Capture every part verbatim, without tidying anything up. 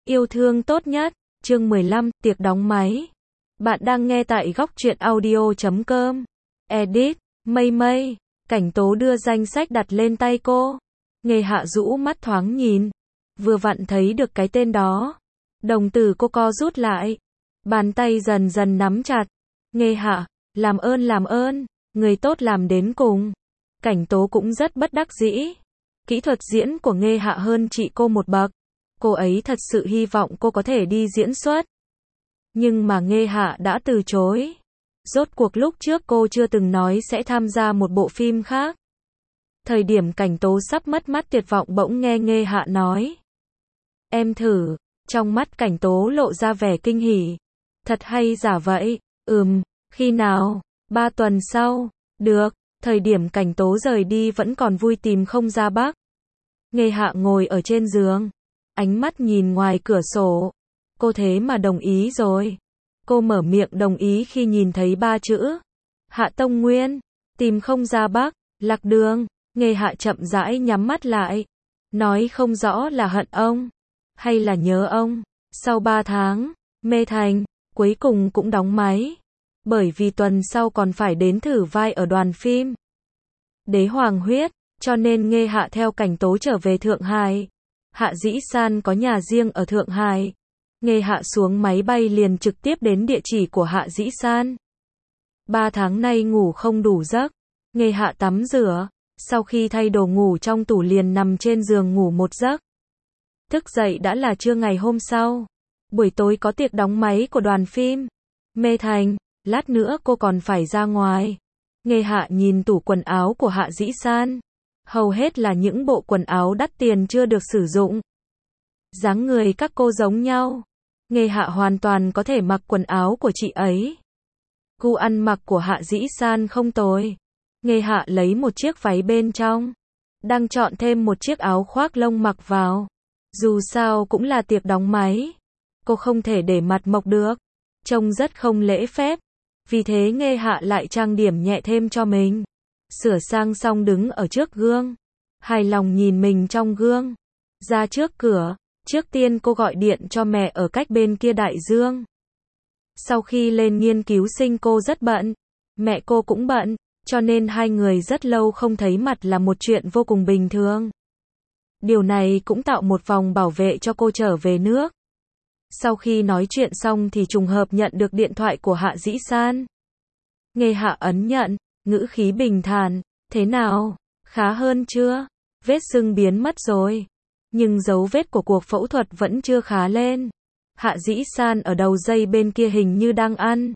Yêu thương tốt nhất, chương mười lăm, tiệc đóng máy. Bạn đang nghe tại góc truyện audio chấm com. Edit, Mây Mây. Cảnh Tố đưa danh sách đặt lên tay cô. Nghê Hạ rũ mắt thoáng nhìn. Vừa vặn thấy được cái tên đó. Đồng tử cô co rút lại. Bàn tay dần dần nắm chặt. Nghê Hạ, làm ơn làm ơn, người tốt làm đến cùng. Cảnh Tố cũng rất bất đắc dĩ. Kỹ thuật diễn của Nghê Hạ hơn chị cô một bậc. Cô ấy thật sự hy vọng cô có thể đi diễn xuất. Nhưng mà Nghê Hạ đã từ chối. Rốt cuộc lúc trước cô chưa từng nói sẽ tham gia một bộ phim khác. Thời điểm Cảnh Tố sắp mất mắt tuyệt vọng bỗng nghe Nghê Hạ nói. Em thử. Trong mắt Cảnh Tố lộ ra vẻ kinh hỉ. Thật hay giả vậy? Ừm, khi nào? Ba tuần sau. Được. Thời điểm Cảnh Tố rời đi vẫn còn vui tìm không ra bắc. Nghê Hạ ngồi ở trên giường. Ánh mắt nhìn ngoài cửa sổ. Cô thế mà đồng ý rồi. Cô mở miệng đồng ý khi nhìn thấy ba chữ. Hạ Tông Nguyên. Tìm không ra bắc. Lạc đường. Nghê Hạ chậm rãi nhắm mắt lại. Nói không rõ là hận ông. Hay là nhớ ông. Sau ba tháng. Mê Thành. Cuối cùng cũng đóng máy. Bởi vì tuần sau còn phải đến thử vai ở đoàn phim Đế Hoàng Huyết. Cho nên Nghê Hạ theo Cảnh Tố trở về Thượng Hải. Hạ Dĩ San có nhà riêng ở Thượng Hải. Nghê Hạ xuống máy bay liền trực tiếp đến địa chỉ của Hạ Dĩ San. Ba tháng nay ngủ không đủ giấc. Nghê Hạ tắm rửa. Sau khi thay đồ ngủ trong tủ liền nằm trên giường ngủ một giấc. Thức dậy đã là trưa ngày hôm sau. Buổi tối có tiệc đóng máy của đoàn phim Mê Thành. Lát nữa cô còn phải ra ngoài. Nghê Hạ nhìn tủ quần áo của Hạ Dĩ San. Hầu hết là những bộ quần áo đắt tiền chưa được sử dụng. Dáng người các cô giống nhau. Nghê Hạ hoàn toàn có thể mặc quần áo của chị ấy. Gu ăn mặc của Hạ Dĩ San không tồi. Nghê Hạ lấy một chiếc váy bên trong. Đang chọn thêm một chiếc áo khoác lông mặc vào. Dù sao cũng là tiệc đóng máy. Cô không thể để mặt mộc được. Trông rất không lễ phép. Vì thế Nghê Hạ lại trang điểm nhẹ thêm cho mình. Sửa sang xong đứng ở trước gương. Hài lòng nhìn mình trong gương. Ra trước cửa. Trước tiên cô gọi điện cho mẹ ở cách bên kia đại dương. Sau khi lên nghiên cứu sinh cô rất bận. Mẹ cô cũng bận. Cho nên hai người rất lâu không thấy mặt là một chuyện vô cùng bình thường. Điều này cũng tạo một vòng bảo vệ cho cô trở về nước. Sau khi nói chuyện xong thì trùng hợp nhận được điện thoại của Hạ Dĩ San. Nghê Hạ ấn nhận, ngữ khí bình thản. Thế nào? Khá hơn chưa? Vết sưng biến mất rồi. Nhưng dấu vết của cuộc phẫu thuật vẫn chưa khá lên. Hạ Dĩ San ở đầu dây bên kia hình như đang ăn.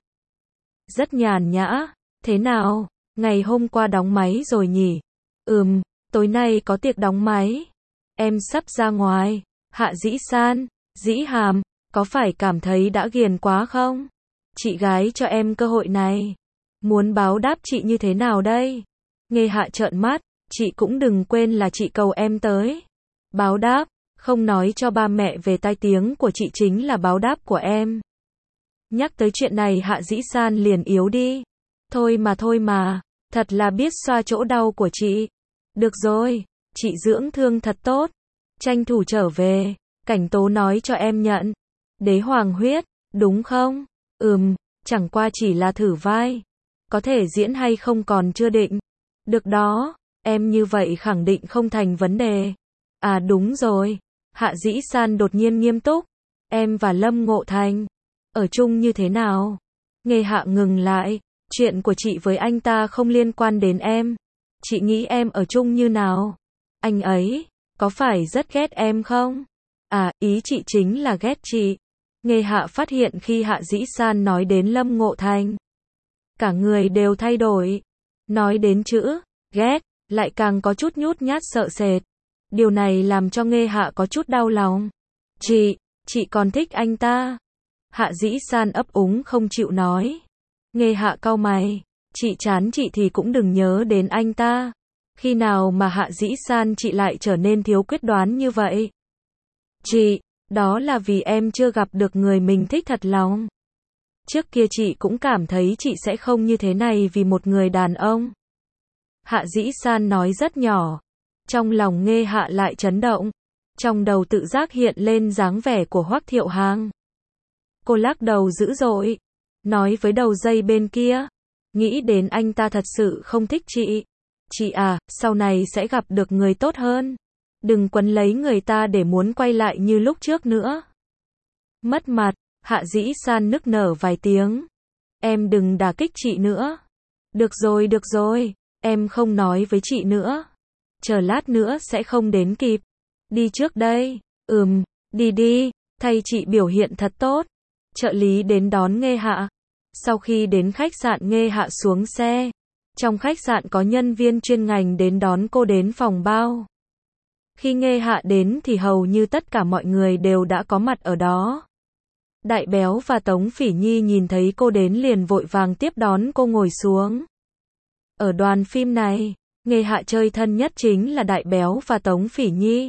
Rất nhàn nhã. Thế nào? Ngày hôm qua đóng máy rồi nhỉ? Ừm, tối nay có tiệc đóng máy. Em sắp ra ngoài. Hạ Dĩ San, Dĩ Hàm, có phải cảm thấy đã ghiền quá không? Chị gái cho em cơ hội này. Muốn báo đáp chị như thế nào đây? Nghê Hạ trợn mắt, chị cũng đừng quên là chị cầu em tới. Báo đáp, không nói cho ba mẹ về tai tiếng của chị chính là báo đáp của em. Nhắc tới chuyện này Hạ Dĩ San liền yếu đi. Thôi mà thôi mà, thật là biết xoa chỗ đau của chị. Được rồi, chị dưỡng thương thật tốt. Tranh thủ trở về, Cảnh Tố nói cho em nhận. Đế Hoàng Huyết, đúng không? Ừm, chẳng qua chỉ là thử vai. Có thể diễn hay không còn chưa định. Được đó, em như vậy khẳng định không thành vấn đề. À đúng rồi. Hạ Dĩ San đột nhiên nghiêm túc. Em và Lâm Ngộ Thành ở chung như thế nào? Nghê Hạ ngừng lại. Chuyện của chị với anh ta không liên quan đến em. Chị nghĩ em ở chung như nào? Anh ấy, có phải rất ghét em không? À, ý chị chính là ghét chị. Nghê Hạ phát hiện khi Hạ Dĩ San nói đến Lâm Ngộ Thành. Cả người đều thay đổi. Nói đến chữ, ghét, lại càng có chút nhút nhát sợ sệt. Điều này làm cho Nghê Hạ có chút đau lòng. Chị, chị còn thích anh ta. Hạ Dĩ San ấp úng không chịu nói. Nghê Hạ cau mày. Chị chán chị thì cũng đừng nhớ đến anh ta. Khi nào mà Hạ Dĩ San chị lại trở nên thiếu quyết đoán như vậy? Chị, đó là vì em chưa gặp được người mình thích thật lòng. Trước kia chị cũng cảm thấy chị sẽ không như thế này vì một người đàn ông. Hạ Dĩ San nói rất nhỏ. Trong lòng Nghê Hạ lại chấn động. Trong đầu tự giác hiện lên dáng vẻ của Hoắc Thiệu Hàng. Cô lắc đầu dữ dội, nói với đầu dây bên kia, nghĩ đến anh ta thật sự không thích chị. Chị à, sau này sẽ gặp được người tốt hơn. Đừng quấn lấy người ta để muốn quay lại như lúc trước nữa. Mất mặt, Hạ Dĩ San nức nở vài tiếng. Em đừng đả kích chị nữa. Được rồi, được rồi, em không nói với chị nữa. Chờ lát nữa sẽ không đến kịp. Đi trước đây. Ừm, đi đi, thay chị biểu hiện thật tốt. Trợ lý đến đón Nghê Hạ. Sau khi đến khách sạn, Nghê Hạ xuống xe. Trong khách sạn có nhân viên chuyên ngành đến đón cô đến phòng bao. Khi Nghê Hạ đến thì hầu như tất cả mọi người đều đã có mặt ở đó. Đại Béo và Tống Phỉ Nhi nhìn thấy cô đến liền vội vàng tiếp đón cô ngồi xuống. Ở đoàn phim này, Nghê Hạ chơi thân nhất chính là Đại Béo và Tống Phỉ Nhi.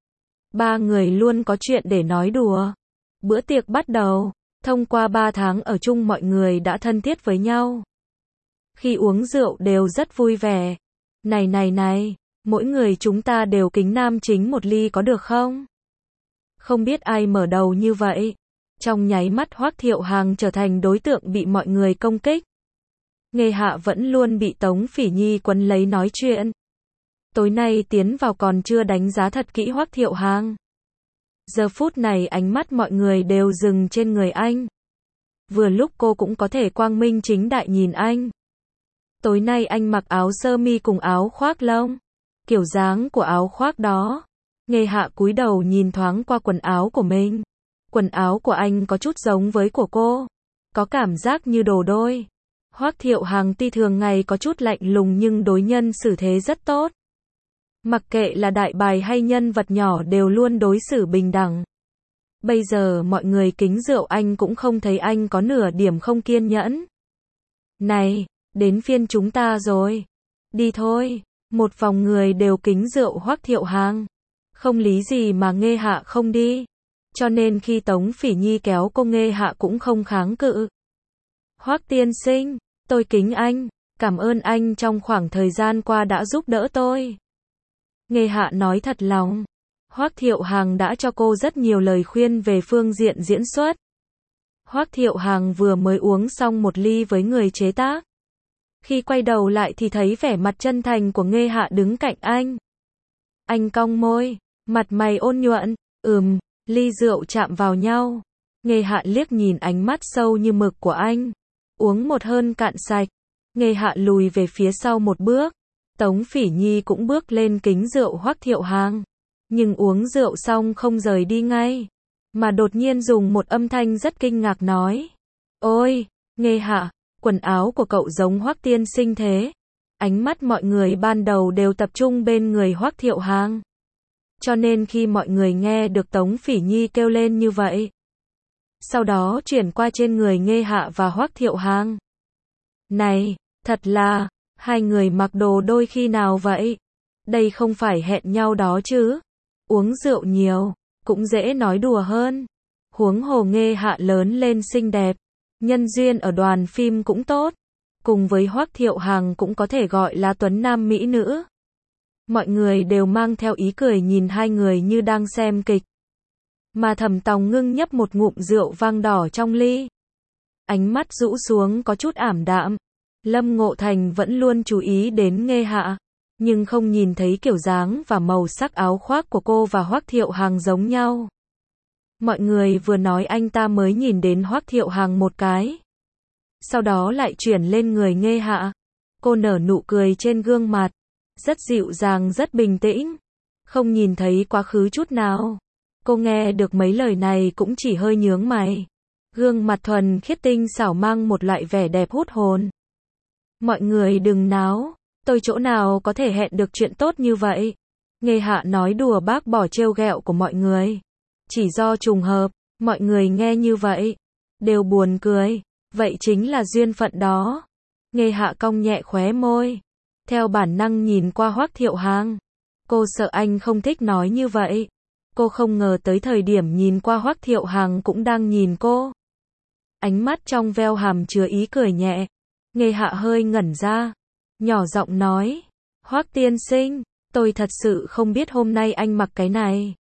Ba người luôn có chuyện để nói đùa. Bữa tiệc bắt đầu, thông qua ba tháng ở chung mọi người đã thân thiết với nhau. Khi uống rượu đều rất vui vẻ. Này này này, mỗi người chúng ta đều kính nam chính một ly có được không? Không biết ai mở đầu như vậy. Trong nháy mắt Hoắc Thiệu Hàng trở thành đối tượng bị mọi người công kích. Nghê Hạ vẫn luôn bị Tống Phỉ Nhi quấn lấy nói chuyện. Tối nay tiến vào còn chưa đánh giá thật kỹ Hoắc Thiệu Hàng. Giờ phút này ánh mắt mọi người đều dừng trên người anh. Vừa lúc cô cũng có thể quang minh chính đại nhìn anh. Tối nay anh mặc áo sơ mi cùng áo khoác lông. Kiểu dáng của áo khoác đó. Nghê Hạ cúi đầu nhìn thoáng qua quần áo của mình. Quần áo của anh có chút giống với của cô. Có cảm giác như đồ đôi. Hoắc Thiệu Hàng tuy thường ngày có chút lạnh lùng nhưng đối nhân xử thế rất tốt. Mặc kệ là đại bài hay nhân vật nhỏ đều luôn đối xử bình đẳng. Bây giờ mọi người kính rượu anh cũng không thấy anh có nửa điểm không kiên nhẫn. Này, đến phiên chúng ta rồi. Đi thôi. Một vòng người đều kính rượu Hoắc Thiệu Hàng. Không lý gì mà Nghê Hạ không đi. Cho nên khi Tống Phỉ Nhi kéo cô, Nghê Hạ cũng không kháng cự. Hoắc tiên sinh, tôi kính anh. Cảm ơn anh trong khoảng thời gian qua đã giúp đỡ tôi. Nghê Hạ nói thật lòng. Hoắc Thiệu Hàng đã cho cô rất nhiều lời khuyên về phương diện diễn xuất. Hoắc Thiệu Hàng vừa mới uống xong một ly với người chế tác. Khi quay đầu lại thì thấy vẻ mặt chân thành của Nghê Hạ đứng cạnh anh. Anh cong môi, mặt mày ôn nhuận, ừm, ly rượu chạm vào nhau. Nghê Hạ liếc nhìn ánh mắt sâu như mực của anh. Uống một hơi cạn sạch. Nghê Hạ lùi về phía sau một bước. Tống Phỉ Nhi cũng bước lên kính rượu Hoắc Thiệu Hàng. Nhưng uống rượu xong không rời đi ngay. Mà đột nhiên dùng một âm thanh rất kinh ngạc nói. Ôi, Nghê Hạ, quần áo của cậu giống Hoắc tiên sinh thế. Ánh mắt mọi người ban đầu đều tập trung bên người Hoắc Thiệu Hàng. Cho nên khi mọi người nghe được Tống Phỉ Nhi kêu lên như vậy. Sau đó chuyển qua trên người Nghê Hạ và Hoắc Thiệu Hàng. Này, thật là, hai người mặc đồ đôi khi nào vậy? Đây không phải hẹn nhau đó chứ? Uống rượu nhiều, cũng dễ nói đùa hơn. Huống hồ Nghê Hạ lớn lên xinh đẹp. Nhân duyên ở đoàn phim cũng tốt. Cùng với Hoắc Thiệu Hàng cũng có thể gọi là tuấn nam mỹ nữ. Mọi người đều mang theo ý cười nhìn hai người như đang xem kịch. Mà Thẩm Tòng Ngưng nhấp một ngụm rượu vang đỏ trong ly. Ánh mắt rũ xuống có chút ảm đạm. Lâm Ngộ Thành vẫn luôn chú ý đến Nghê Hạ. Nhưng không nhìn thấy kiểu dáng và màu sắc áo khoác của cô và Hoắc Thiệu Hàng giống nhau. Mọi người vừa nói anh ta mới nhìn đến Hoắc Thiệu Hàng một cái. Sau đó lại chuyển lên người Nghê Hạ. Cô nở nụ cười trên gương mặt. Rất dịu dàng, rất bình tĩnh. Không nhìn thấy quá khứ chút nào. Cô nghe được mấy lời này cũng chỉ hơi nhướng mày. Gương mặt thuần khiết tinh xảo mang một loại vẻ đẹp hút hồn. Mọi người đừng náo. Tôi chỗ nào có thể hẹn được chuyện tốt như vậy. Nghê Hạ nói đùa bác bỏ trêu ghẹo của mọi người. Chỉ do trùng hợp, mọi người nghe như vậy. Đều buồn cười. Vậy chính là duyên phận đó. Nghê Hạ cong nhẹ khóe môi. Theo bản năng nhìn qua Hoắc Thiệu Hàng. Cô sợ anh không thích nói như vậy. Cô không ngờ tới thời điểm nhìn qua Hoắc Thiệu Hàng cũng đang nhìn cô. Ánh mắt trong veo hàm chứa ý cười nhẹ. Nghê Hạ hơi ngẩn ra. Nhỏ giọng nói. Hoắc tiên sinh, tôi thật sự không biết hôm nay anh mặc cái này.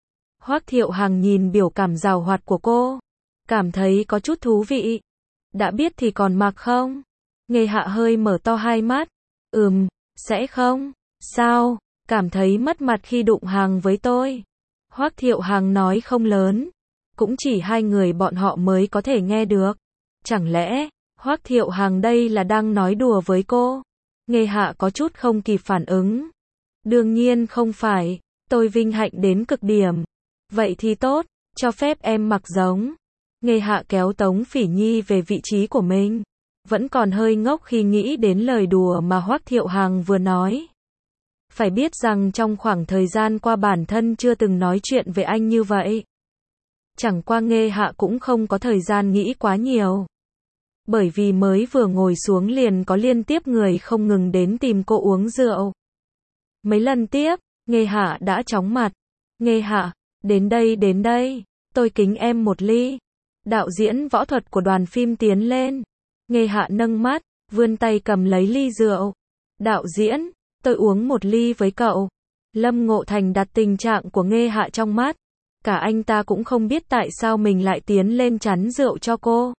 Hoắc Thiệu Hằng nhìn biểu cảm giàu hoạt của cô, cảm thấy có chút thú vị. Đã biết thì còn mặc không? Nghê Hạ hơi mở to hai mắt. Ừm, sẽ không. Sao? Cảm thấy mất mặt khi đụng hàng với tôi. Hoắc Thiệu Hằng nói không lớn. Cũng chỉ hai người bọn họ mới có thể nghe được. Chẳng lẽ, Hoắc Thiệu Hằng đây là đang nói đùa với cô? Nghê Hạ có chút không kịp phản ứng. Đương nhiên không phải, tôi vinh hạnh đến cực điểm. Vậy thì tốt, cho phép em mặc giống. Nghê Hạ kéo Tống Phỉ Nhi về vị trí của mình. Vẫn còn hơi ngốc khi nghĩ đến lời đùa mà Hoắc Thiệu Hằng vừa nói. Phải biết rằng trong khoảng thời gian qua bản thân chưa từng nói chuyện với anh như vậy. Chẳng qua Nghê Hạ cũng không có thời gian nghĩ quá nhiều. Bởi vì mới vừa ngồi xuống liền có liên tiếp người không ngừng đến tìm cô uống rượu. Mấy lần tiếp, Nghê Hạ đã chóng mặt. Nghê Hạ, đến đây đến đây, tôi kính em một ly. Đạo diễn võ thuật của đoàn phim tiến lên. Nghê Hạ nâng mắt, vươn tay cầm lấy ly rượu. Đạo diễn, tôi uống một ly với cậu. Lâm Ngộ Thành đặt tình trạng của Nghê Hạ trong mắt. Cả anh ta cũng không biết tại sao mình lại tiến lên chắn rượu cho cô.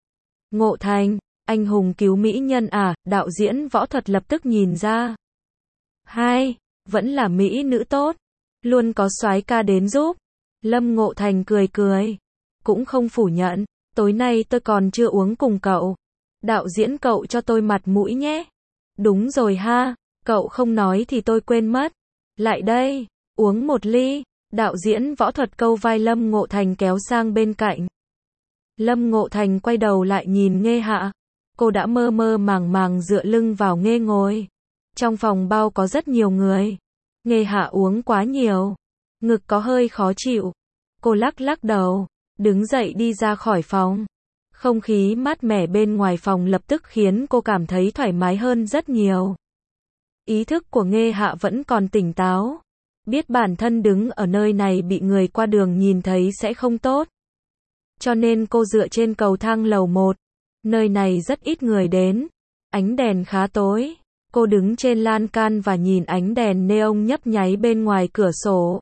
Ngộ Thành, anh hùng cứu mỹ nhân à, đạo diễn võ thuật lập tức nhìn ra. Hai, vẫn là mỹ nữ tốt. Luôn có soái ca đến giúp. Lâm Ngộ Thành cười cười. Cũng không phủ nhận, tối nay tôi còn chưa uống cùng cậu. Đạo diễn cậu cho tôi mặt mũi nhé. Đúng rồi ha, cậu không nói thì tôi quên mất. Lại đây, uống một ly. Đạo diễn võ thuật câu vai Lâm Ngộ Thành kéo sang bên cạnh. Lâm Ngộ Thành quay đầu lại nhìn Nghê Hạ. Cô đã mơ mơ màng màng dựa lưng vào Nghê ngồi. Trong phòng bao có rất nhiều người. Nghê Hạ uống quá nhiều. Ngực có hơi khó chịu. Cô lắc lắc đầu. Đứng dậy đi ra khỏi phòng. Không khí mát mẻ bên ngoài phòng lập tức khiến cô cảm thấy thoải mái hơn rất nhiều. Ý thức của Nghê Hạ vẫn còn tỉnh táo. Biết bản thân đứng ở nơi này bị người qua đường nhìn thấy sẽ không tốt. Cho nên cô dựa trên cầu thang lầu một. Nơi này rất ít người đến. Ánh đèn khá tối. Cô đứng trên lan can và nhìn ánh đèn neon nhấp nháy bên ngoài cửa sổ.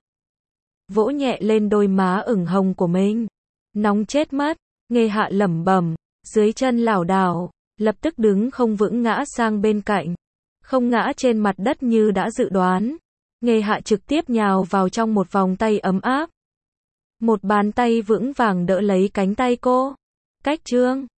Vỗ nhẹ lên đôi má ửng hồng của mình. Nóng chết mất. Nghê Hạ lẩm bẩm, dưới chân lảo đảo, lập tức đứng không vững ngã sang bên cạnh. Không ngã trên mặt đất như đã dự đoán. Nghê Hạ trực tiếp nhào vào trong một vòng tay ấm áp. Một bàn tay vững vàng đỡ lấy cánh tay cô. Cách Trương,